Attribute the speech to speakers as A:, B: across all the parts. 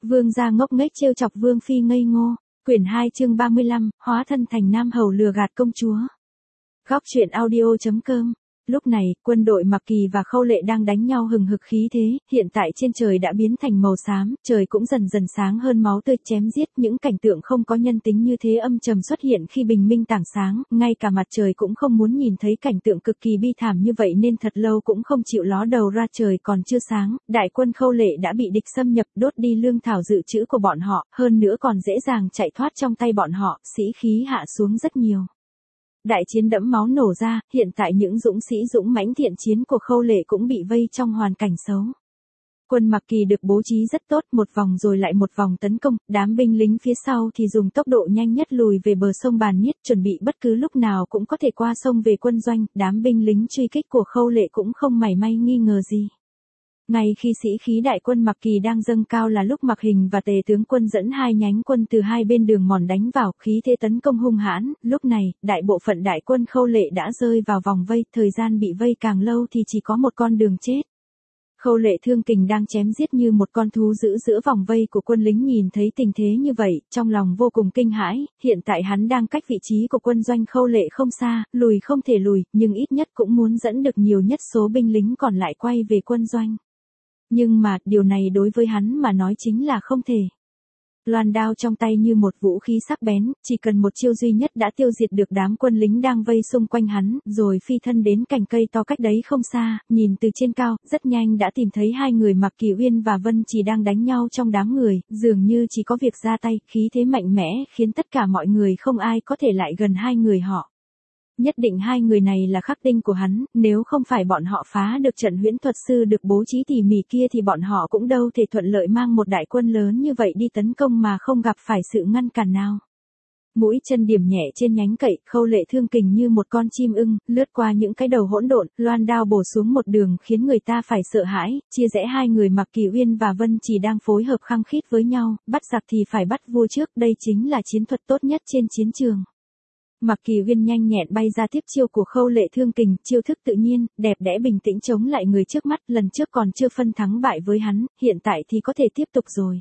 A: Vương gia ngốc nghếch trêu chọc Vương phi ngây ngô. Quyển 2 chương 35, hóa thân thành nam hầu lừa gạt công chúa. Góc truyện audio.com. Lúc này, quân đội Mặc Kỳ và Khâu Lệ đang đánh nhau hừng hực khí thế, hiện tại trên trời đã biến thành màu xám, trời cũng dần dần sáng hơn, máu tươi chém giết, những cảnh tượng không có nhân tính như thế âm trầm xuất hiện khi bình minh tảng sáng, ngay cả mặt trời cũng không muốn nhìn thấy cảnh tượng cực kỳ bi thảm như vậy nên thật lâu cũng không chịu ló đầu ra. Trời còn chưa sáng, đại quân Khâu Lệ đã bị địch xâm nhập, đốt đi lương thảo dự trữ của bọn họ, hơn nữa còn dễ dàng chạy thoát trong tay bọn họ, sĩ khí hạ xuống rất nhiều. Đại chiến đẫm máu nổ ra, hiện tại những dũng sĩ dũng mãnh thiện chiến của Khâu Lệ cũng bị vây trong hoàn cảnh xấu. Quân Mặc Kỳ được bố trí rất tốt, một vòng rồi lại một vòng tấn công, đám binh lính phía sau thì dùng tốc độ nhanh nhất lùi về bờ sông Bàn Niết, chuẩn bị bất cứ lúc nào cũng có thể qua sông về quân doanh, đám binh lính truy kích của Khâu Lệ cũng không mảy may nghi ngờ gì. Ngay khi sĩ khí đại quân Mặc Kỳ đang dâng cao là lúc Mặc Hình và Tề tướng quân dẫn hai nhánh quân từ hai bên đường mòn đánh vào, khí thế tấn công hung hãn, lúc này, đại bộ phận đại quân Khâu Lệ đã rơi vào vòng vây, thời gian bị vây càng lâu thì chỉ có một con đường chết. Khâu Lệ Thương Kình đang chém giết như một con thú dữ giữa vòng vây của quân lính, nhìn thấy tình thế như vậy, trong lòng vô cùng kinh hãi, hiện tại hắn đang cách vị trí của quân doanh Khâu Lệ không xa, lùi không thể lùi, nhưng ít nhất cũng muốn dẫn được nhiều nhất số binh lính còn lại quay về quân doanh. Nhưng mà, điều này đối với hắn mà nói chính là không thể. Loan đao trong tay như một vũ khí sắc bén, chỉ cần một chiêu duy nhất đã tiêu diệt được đám quân lính đang vây xung quanh hắn, rồi phi thân đến cành cây to cách đấy không xa, nhìn từ trên cao, rất nhanh đã tìm thấy hai người Mặc Kỳ Uyên và Vân Trì đang đánh nhau trong đám người, dường như chỉ có việc ra tay, khí thế mạnh mẽ, khiến tất cả mọi người không ai có thể lại gần hai người họ. Nhất định hai người này là khắc tinh của hắn, nếu không phải bọn họ phá được trận huyễn thuật sư được bố trí tỉ mỉ kia thì bọn họ cũng đâu thể thuận lợi mang một đại quân lớn như vậy đi tấn công mà không gặp phải sự ngăn cản nào. Mũi chân điểm nhẹ trên nhánh cậy, Khâu Lệ Thương Kình như một con chim ưng, lướt qua những cái đầu hỗn độn, loan đao bổ xuống một đường khiến người ta phải sợ hãi, chia rẽ hai người Mặc Kỳ Uyên và Vân Trì đang phối hợp khăng khít với nhau, bắt giặc thì phải bắt vua trước, đây chính là chiến thuật tốt nhất trên chiến trường. Mặc Kỳ Uyên nhanh nhẹn bay ra tiếp chiêu của Khâu Lệ Thương Kình, chiêu thức tự nhiên, đẹp đẽ bình tĩnh chống lại người trước mắt, lần trước còn chưa phân thắng bại với hắn, hiện tại thì có thể tiếp tục rồi.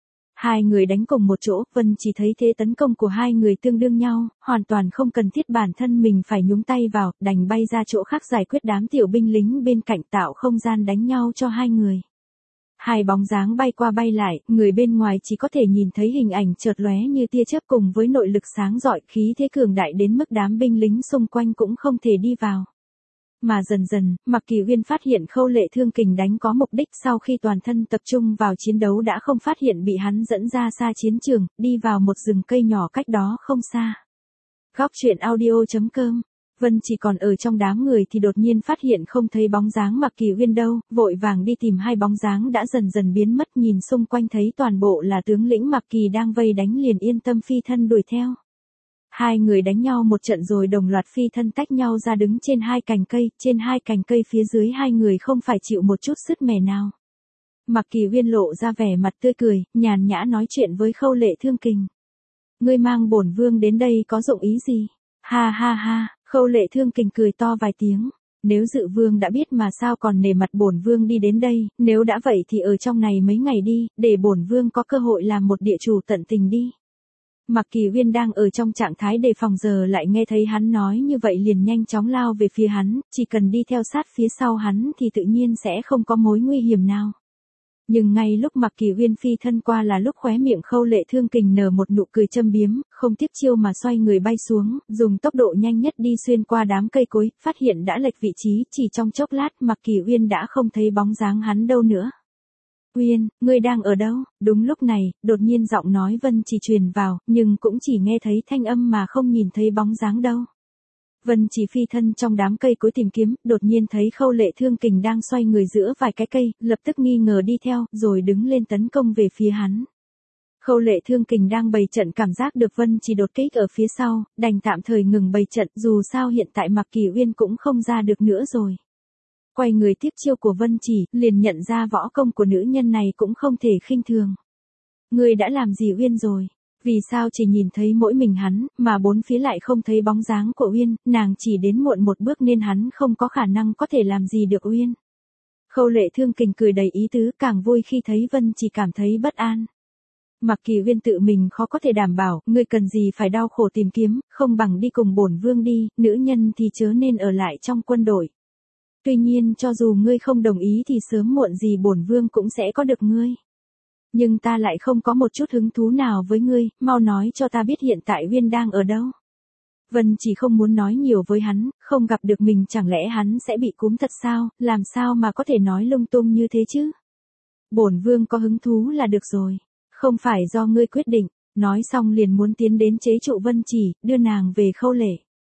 A: Hai người đánh cùng một chỗ, Vân chỉ thấy thế tấn công của hai người tương đương nhau, hoàn toàn không cần thiết bản thân mình phải nhúng tay vào, đành bay ra chỗ khác giải quyết đám tiểu binh lính bên cạnh, tạo không gian đánh nhau cho hai người. Hai bóng dáng bay qua bay lại, người bên ngoài chỉ có thể nhìn thấy hình ảnh chợt lóe như tia chớp cùng với nội lực sáng rọi, khí thế cường đại đến mức đám binh lính xung quanh cũng không thể đi vào. Mà dần dần, Mặc Kỳ Uyên phát hiện Khâu Lệ Thương Kình đánh có mục đích, sau khi toàn thân tập trung vào chiến đấu đã không phát hiện bị hắn dẫn ra xa chiến trường, đi vào một rừng cây nhỏ cách đó không xa. Góc truyện audio.com. Vân chỉ còn ở trong đám người thì đột nhiên phát hiện không thấy bóng dáng Mặc Kỳ Uyên đâu, vội vàng đi tìm hai bóng dáng đã dần dần biến mất, nhìn xung quanh thấy toàn bộ là tướng lĩnh Mặc Kỳ đang vây đánh liền yên tâm phi thân đuổi theo. Hai người đánh nhau một trận rồi đồng loạt phi thân tách nhau ra đứng trên hai cành cây, trên hai cành cây phía dưới hai người không phải chịu một chút sứt mẻ nào. Mặc Kỳ Uyên lộ ra vẻ mặt tươi cười, nhàn nhã nói chuyện với Khâu Lệ Thương Kình. Ngươi mang bổn vương đến đây có dụng ý gì? Ha ha ha. Khâu Lệ Thương Kình cười to vài tiếng, nếu dự vương đã biết mà sao còn nể mặt bổn vương đi đến đây, nếu đã vậy thì ở trong này mấy ngày đi, để bổn vương có cơ hội làm một địa chủ tận tình đi. Mặc Kỳ Uyên đang ở trong trạng thái đề phòng giờ lại nghe thấy hắn nói như vậy liền nhanh chóng lao về phía hắn, chỉ cần đi theo sát phía sau hắn thì tự nhiên sẽ không có mối nguy hiểm nào. Nhưng ngay lúc Mặc Kỳ Uyên phi thân qua là lúc khóe miệng Khâu Lệ Thương Kình nở một nụ cười châm biếm, không tiếc chiêu mà xoay người bay xuống, dùng tốc độ nhanh nhất đi xuyên qua đám cây cối, phát hiện đã lệch vị trí, chỉ trong chốc lát Mặc Kỳ Uyên đã không thấy bóng dáng hắn đâu nữa. Uyên, ngươi đang ở đâu? Đúng lúc này, đột nhiên giọng nói Vân chỉ truyền vào, nhưng cũng chỉ nghe thấy thanh âm mà không nhìn thấy bóng dáng đâu. Vân chỉ phi thân trong đám cây cối tìm kiếm, đột nhiên thấy Khâu Lệ Thương Kình đang xoay người giữa vài cái cây, lập tức nghi ngờ đi theo, rồi đứng lên tấn công về phía hắn. Khâu Lệ Thương Kình đang bày trận cảm giác được Vân chỉ đột kích ở phía sau, đành tạm thời ngừng bày trận, dù sao hiện tại Mặc Kỳ Uyên cũng không ra được nữa rồi. Quay người tiếp chiêu của Vân chỉ, liền nhận ra võ công của nữ nhân này cũng không thể khinh thường. Ngươi đã làm gì Uyên rồi? Vì sao chỉ nhìn thấy mỗi mình hắn, mà bốn phía lại không thấy bóng dáng của Uyên, nàng chỉ đến muộn một bước nên hắn không có khả năng có thể làm gì được Uyên. Khâu Lệ Thương Kình cười đầy ý tứ, càng vui khi thấy Vân chỉ cảm thấy bất an. Mạc Kỳ Uyên tự mình khó có thể đảm bảo, ngươi cần gì phải đau khổ tìm kiếm, không bằng đi cùng bổn vương đi, nữ nhân thì chớ nên ở lại trong quân đội. Tuy nhiên cho dù ngươi không đồng ý thì sớm muộn gì bổn vương cũng sẽ có được ngươi. Nhưng ta lại không có một chút hứng thú nào với ngươi, mau nói cho ta biết hiện tại Uyên đang ở đâu. Vân chỉ không muốn nói nhiều với hắn, không gặp được mình chẳng lẽ hắn sẽ bị cúm thật sao, làm sao mà có thể nói lung tung như thế chứ. Bổn vương có hứng thú là được rồi, không phải do ngươi quyết định, nói xong liền muốn tiến đến chế trụ Vân Chỉ, đưa nàng về Khâu Lệ.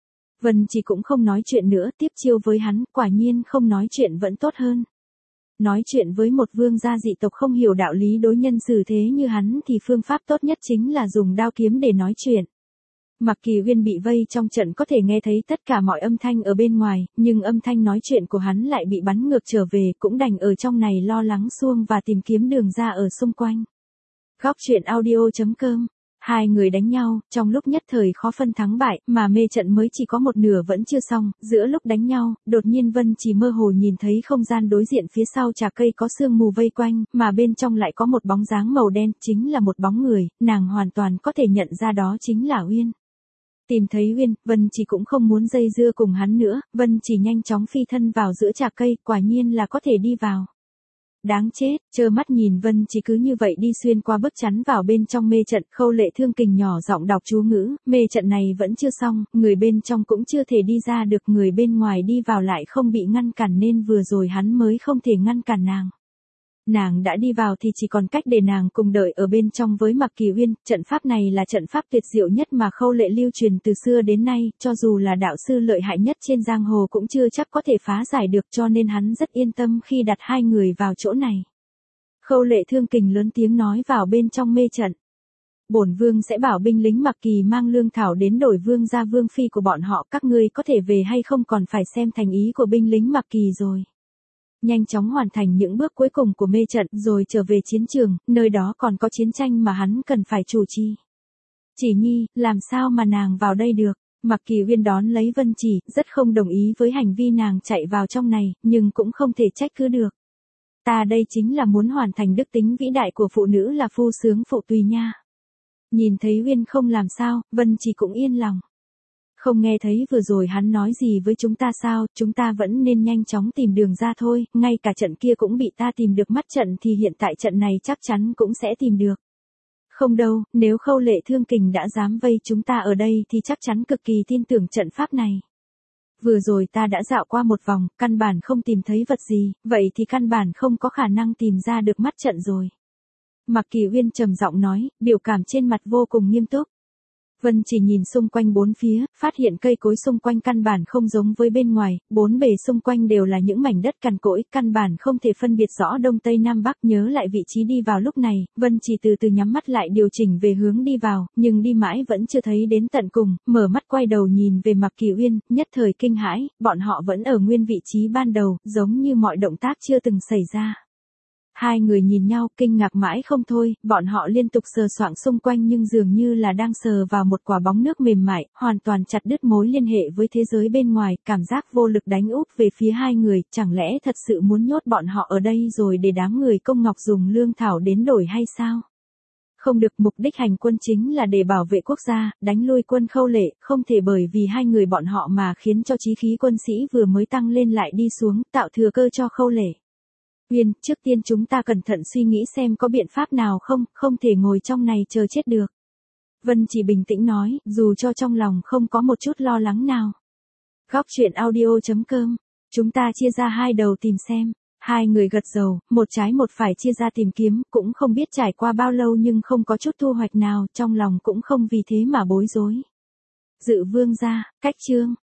A: Vân Chỉ cũng không nói chuyện nữa, tiếp chiêu với hắn, quả nhiên không nói chuyện vẫn tốt hơn. Nói chuyện với một vương gia dị tộc không hiểu đạo lý đối nhân xử thế như hắn thì phương pháp tốt nhất chính là dùng đao kiếm để nói chuyện. Mạc Kỳ Uyên bị vây trong trận có thể nghe thấy tất cả mọi âm thanh ở bên ngoài, nhưng âm thanh nói chuyện của hắn lại bị bắn ngược trở về, cũng đành ở trong này lo lắng xuông và tìm kiếm đường ra ở xung quanh. Góc truyện audio.com. Hai người đánh nhau, trong lúc nhất thời khó phân thắng bại, mà mê trận mới chỉ có một nửa vẫn chưa xong, giữa lúc đánh nhau, đột nhiên Vân chỉ mơ hồ nhìn thấy không gian đối diện phía sau trà cây có sương mù vây quanh, mà bên trong lại có một bóng dáng màu đen, chính là một bóng người, nàng hoàn toàn có thể nhận ra đó chính là Uyên. Tìm thấy Uyên, Vân chỉ cũng không muốn dây dưa cùng hắn nữa, Vân chỉ nhanh chóng phi thân vào giữa trà cây, quả nhiên là có thể đi vào. Đáng chết, trơ mắt nhìn Vân chỉ cứ như vậy đi xuyên qua bức chắn vào bên trong mê trận. Khâu Lệ Thương Kình nhỏ giọng đọc chú ngữ, mê trận này vẫn chưa xong, người bên trong cũng chưa thể đi ra được, người bên ngoài đi vào lại không bị ngăn cản nên vừa rồi hắn mới không thể ngăn cản nàng. Nàng đã đi vào thì chỉ còn cách để nàng cùng đợi ở bên trong với Mạc Kỳ Uyên, trận pháp này là trận pháp tuyệt diệu nhất mà Khâu Lệ lưu truyền từ xưa đến nay, cho dù là đạo sư lợi hại nhất trên giang hồ cũng chưa chắc có thể phá giải được, cho nên hắn rất yên tâm khi đặt hai người vào chỗ này. Khâu Lệ Thương Kình lớn tiếng nói vào bên trong mê trận. Bổn vương sẽ bảo binh lính Mạc Kỳ mang lương thảo đến đổi vương gia vương phi của bọn họ, các ngươi có thể về hay không còn phải xem thành ý của binh lính Mạc Kỳ rồi. Nhanh chóng hoàn thành những bước cuối cùng của mê trận rồi trở về chiến trường, nơi đó còn có chiến tranh mà hắn cần phải chủ trì. Chỉ Nhi, làm sao mà nàng vào đây được? Mạc Kỳ Uyên đón lấy Vân Chỉ, rất không đồng ý với hành vi nàng chạy vào trong này, nhưng cũng không thể trách cứ được. Ta đây chính là muốn hoàn thành đức tính vĩ đại của phụ nữ là phu sướng phụ tùy nha. Nhìn thấy Uyên không làm sao, Vân Chỉ cũng yên lòng. Không nghe thấy vừa rồi hắn nói gì với chúng ta sao, chúng ta vẫn nên nhanh chóng tìm đường ra thôi, ngay cả trận kia cũng bị ta tìm được mắt trận thì hiện tại trận này chắc chắn cũng sẽ tìm được. Không đâu, nếu Khâu Lệ Thương Kình đã dám vây chúng ta ở đây thì chắc chắn cực kỳ tin tưởng trận pháp này. Vừa rồi ta đã dạo qua một vòng, căn bản không tìm thấy vật gì, vậy thì căn bản không có khả năng tìm ra được mắt trận rồi. Mạc Kỳ Uyên trầm giọng nói, biểu cảm trên mặt vô cùng nghiêm túc. Vân chỉ nhìn xung quanh bốn phía, phát hiện cây cối xung quanh căn bản không giống với bên ngoài, bốn bề xung quanh đều là những mảnh đất cằn cỗi, căn bản không thể phân biệt rõ đông tây nam bắc. Nhớ lại vị trí đi vào lúc này, Vân chỉ từ từ nhắm mắt lại điều chỉnh về hướng đi vào, nhưng đi mãi vẫn chưa thấy đến tận cùng, mở mắt quay đầu nhìn về Mạc Kỳ Uyên, nhất thời kinh hãi, bọn họ vẫn ở nguyên vị trí ban đầu, giống như mọi động tác chưa từng xảy ra. Hai người nhìn nhau kinh ngạc mãi không thôi, bọn họ liên tục sờ soạng xung quanh nhưng dường như là đang sờ vào một quả bóng nước mềm mại, hoàn toàn chặt đứt mối liên hệ với thế giới bên ngoài, cảm giác vô lực đánh úp về phía hai người, chẳng lẽ thật sự muốn nhốt bọn họ ở đây rồi để đám người Công Ngọc dùng lương thảo đến đổi hay sao? Không được, mục đích hành quân chính là để bảo vệ quốc gia, đánh lui quân Khâu Lệ, không thể bởi vì hai người bọn họ mà khiến cho chí khí quân sĩ vừa mới tăng lên lại đi xuống, tạo thừa cơ cho Khâu Lệ. Uyên, trước tiên chúng ta cẩn thận suy nghĩ xem có biện pháp nào không thể ngồi trong này chờ chết được. Vân chỉ bình tĩnh nói, dù cho trong lòng không có một chút lo lắng nào. Góc truyện audio.com, chúng ta chia ra hai đầu tìm xem. Hai người gật đầu, một trái một phải chia ra tìm kiếm, cũng không biết trải qua bao lâu nhưng không có chút thu hoạch nào, trong lòng cũng không vì thế mà bối rối. Dự vương gia, cách chương.